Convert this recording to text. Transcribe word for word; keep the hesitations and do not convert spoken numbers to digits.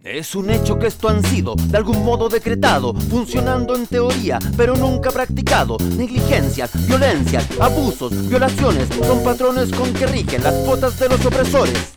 Es un hecho que esto han sido, de algún modo decretado, funcionando en teoría, pero nunca practicado. Negligencias, violencias, abusos, violaciones, son patrones con que rigen las cuotas de los opresores.